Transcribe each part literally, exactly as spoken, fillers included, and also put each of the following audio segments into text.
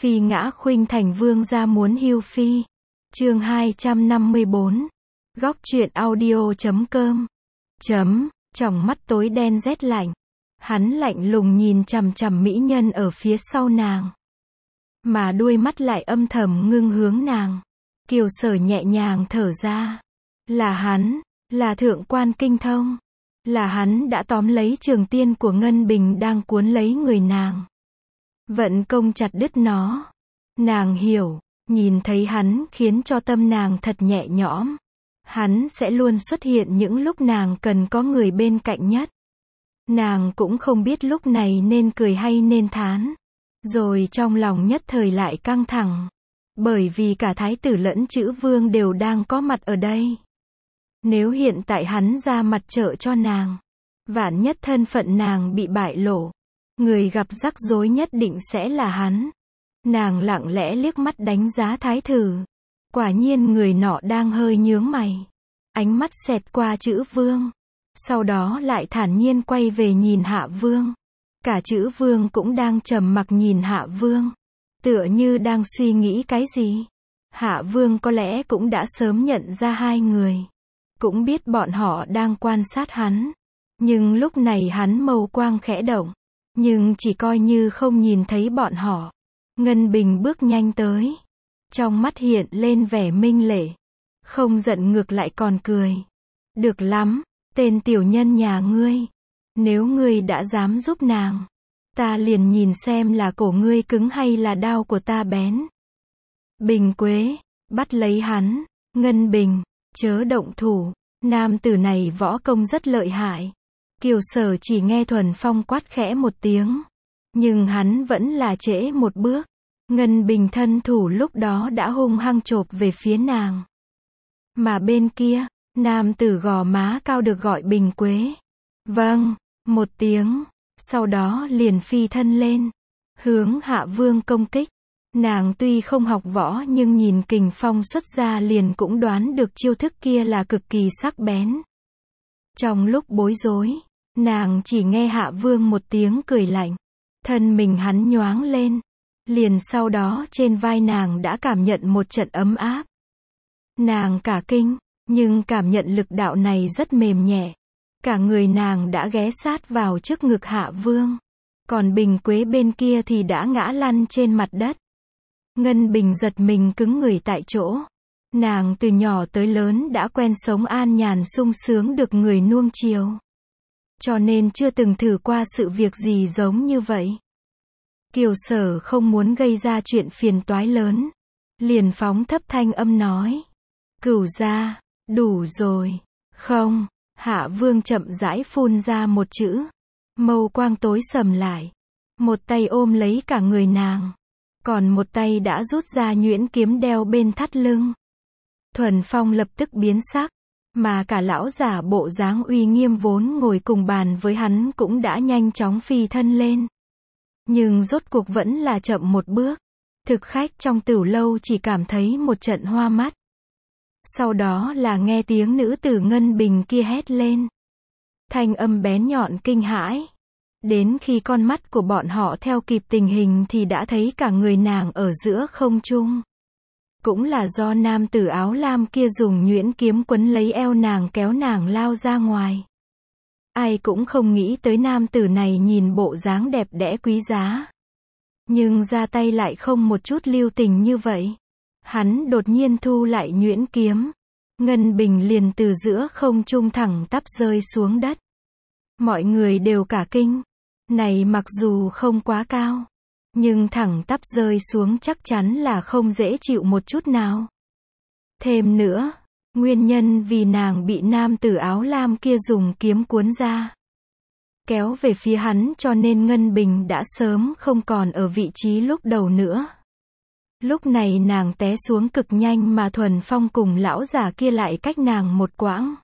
Phi ngã khuynh thành vương gia muốn hưu phi. Chương hai trăm năm mươi bốn. Góc truyện audio chấm com. Chấm, tròng mắt tối đen rét lạnh. Hắn lạnh lùng nhìn chằm chằm mỹ nhân ở phía sau nàng. Mà đuôi mắt lại âm thầm ngưng hướng nàng. Kiều Sở nhẹ nhàng thở ra. Là hắn, là thượng quan kinh thông. Là hắn đã tóm lấy trường tiên của Ngân Bình đang cuốn lấy người nàng. Vận công chặt đứt nó. Nàng hiểu, nhìn thấy hắn khiến cho tâm nàng thật nhẹ nhõm. Hắn sẽ luôn xuất hiện những lúc nàng cần có người bên cạnh nhất. Nàng cũng không biết lúc này nên cười hay nên thán. Rồi trong lòng nhất thời lại căng thẳng. Bởi vì cả thái tử lẫn chữ vương đều đang có mặt ở đây. Nếu hiện tại hắn ra mặt trợ cho nàng, vạn nhất thân phận nàng bị bại lộ, người gặp rắc rối nhất định sẽ là hắn. Nàng lặng lẽ liếc mắt đánh giá thái tử. Quả nhiên người nọ đang hơi nhướng mày. Ánh mắt xẹt qua chữ vương. Sau đó lại thản nhiên quay về nhìn Hạ Vương. Cả chữ vương cũng đang trầm mặc nhìn Hạ Vương. Tựa như đang suy nghĩ cái gì. Hạ Vương có lẽ cũng đã sớm nhận ra hai người. Cũng biết bọn họ đang quan sát hắn. Nhưng lúc này hắn mâu quang khẽ động. Nhưng chỉ coi như không nhìn thấy bọn họ. Ngân Bình bước nhanh tới. Trong mắt hiện lên vẻ minh lệ. Không giận ngược lại còn cười. Được lắm, tên tiểu nhân nhà ngươi. Nếu ngươi đã dám giúp nàng, ta liền nhìn xem là cổ ngươi cứng hay là đao của ta bén. Bình Quế, bắt lấy hắn. Ngân Bình, chớ động thủ. Nam tử này võ công rất lợi hại. Kiều Sở chỉ nghe Thuần Phong quát khẽ một tiếng. Nhưng hắn vẫn là trễ một bước. Ngân Bình thân thủ lúc đó đã hung hăng chộp về phía nàng. Mà bên kia, nam tử gò má cao được gọi Bình Quế. Vâng, một tiếng. Sau đó liền phi thân lên. Hướng Hạ Vương công kích. Nàng tuy không học võ nhưng nhìn kình phong xuất ra liền cũng đoán được chiêu thức kia là cực kỳ sắc bén. Trong lúc bối rối, nàng chỉ nghe Hạ Vương một tiếng cười lạnh. Thân mình hắn nhoáng lên. Liền sau đó trên vai nàng đã cảm nhận một trận ấm áp. Nàng cả kinh, nhưng cảm nhận lực đạo này rất mềm nhẹ. Cả người nàng đã ghé sát vào trước ngực Hạ Vương. Còn Bình Quế bên kia thì đã ngã lăn trên mặt đất. Ngân Bình giật mình cứng người tại chỗ. Nàng từ nhỏ tới lớn đã quen sống an nhàn sung sướng được người nuông chiều. Cho nên chưa từng thử qua sự việc gì giống như vậy. Kiều Sở không muốn gây ra chuyện phiền toái lớn. Liền phóng thấp thanh âm nói. Cửu gia, đủ rồi. Không, Hạ Vương chậm rãi phun ra một chữ. Mâu quang tối sầm lại. Một tay ôm lấy cả người nàng. Còn một tay đã rút ra nhuyễn kiếm đeo bên thắt lưng. Thuần Phong lập tức biến sắc. Mà cả lão giả bộ dáng uy nghiêm vốn ngồi cùng bàn với hắn cũng đã nhanh chóng phi thân lên. Nhưng rốt cuộc vẫn là chậm một bước. Thực khách trong tửu lâu chỉ cảm thấy một trận hoa mắt. Sau đó là nghe tiếng nữ tử Ngân Bình kia hét lên. Thanh âm bén nhọn kinh hãi. Đến khi con mắt của bọn họ theo kịp tình hình thì đã thấy cả người nàng ở giữa không trung. Cũng là do nam tử áo lam kia dùng nhuyễn kiếm quấn lấy eo nàng kéo nàng lao ra ngoài. Ai cũng không nghĩ tới nam tử này nhìn bộ dáng đẹp đẽ quý giá. Nhưng ra tay lại không một chút lưu tình như vậy. Hắn đột nhiên thu lại nhuyễn kiếm. Ngân Bình liền từ giữa không trung thẳng tắp rơi xuống đất. Mọi người đều cả kinh. Này mặc dù không quá cao. Nhưng thẳng tắp rơi xuống chắc chắn là không dễ chịu một chút nào. Thêm nữa, nguyên nhân vì nàng bị nam tử áo lam kia dùng kiếm cuốn ra. Kéo về phía hắn cho nên Ngân Bình đã sớm không còn ở vị trí lúc đầu nữa. Lúc này nàng té xuống cực nhanh mà Thuần Phong cùng lão già kia lại cách nàng một quãng.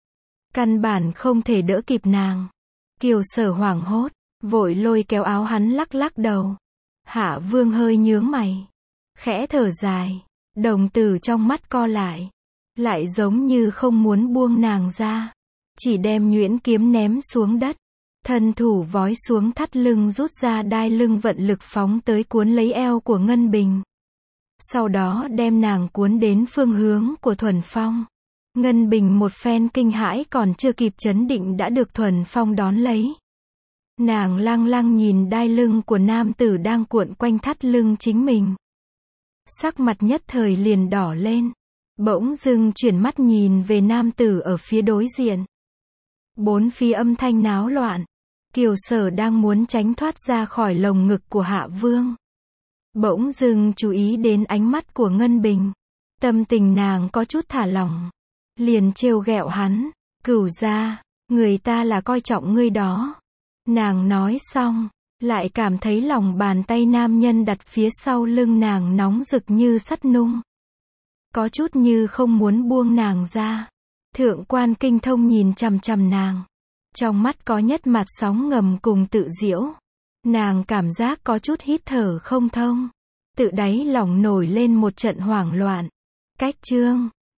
Căn bản không thể đỡ kịp nàng. Kiều Sở hoảng hốt, vội lôi kéo áo hắn lắc lắc đầu. Hạ Vương hơi nhướng mày. Khẽ thở dài, đồng tử trong mắt co lại. Lại giống như không muốn buông nàng ra. Chỉ đem nhuyễn kiếm ném xuống đất. Thân thủ vói xuống thắt lưng rút ra đai lưng vận lực phóng tới cuốn lấy eo của Ngân Bình. Sau đó đem nàng cuốn đến phương hướng của Thuần Phong. Ngân Bình một phen kinh hãi còn chưa kịp chấn định đã được Thuần Phong đón lấy. Nàng lăng lăng nhìn đai lưng của nam tử đang cuộn quanh thắt lưng chính mình. Sắc mặt nhất thời liền đỏ lên. Bỗng dưng chuyển mắt nhìn về nam tử ở phía đối diện. Bốn phía âm thanh náo loạn. Kiều Sở đang muốn tránh thoát ra khỏi lồng ngực của Hạ Vương. Bỗng dưng chú ý đến ánh mắt của Ngân Bình. Tâm tình nàng có chút thả lỏng. Liền trêu ghẹo hắn. Cửu gia, người ta là coi trọng ngươi đó. Nàng nói xong, lại cảm thấy lòng bàn tay nam nhân đặt phía sau lưng nàng nóng rực như sắt nung. Có chút như không muốn buông nàng ra. Thượng quan Kinh Thông nhìn chằm chằm nàng. Trong mắt có nhất mặt sóng ngầm cùng tự giễu. Nàng cảm giác có chút hít thở không thông. Tự đáy lòng nổi lên một trận hoảng loạn. Cách chương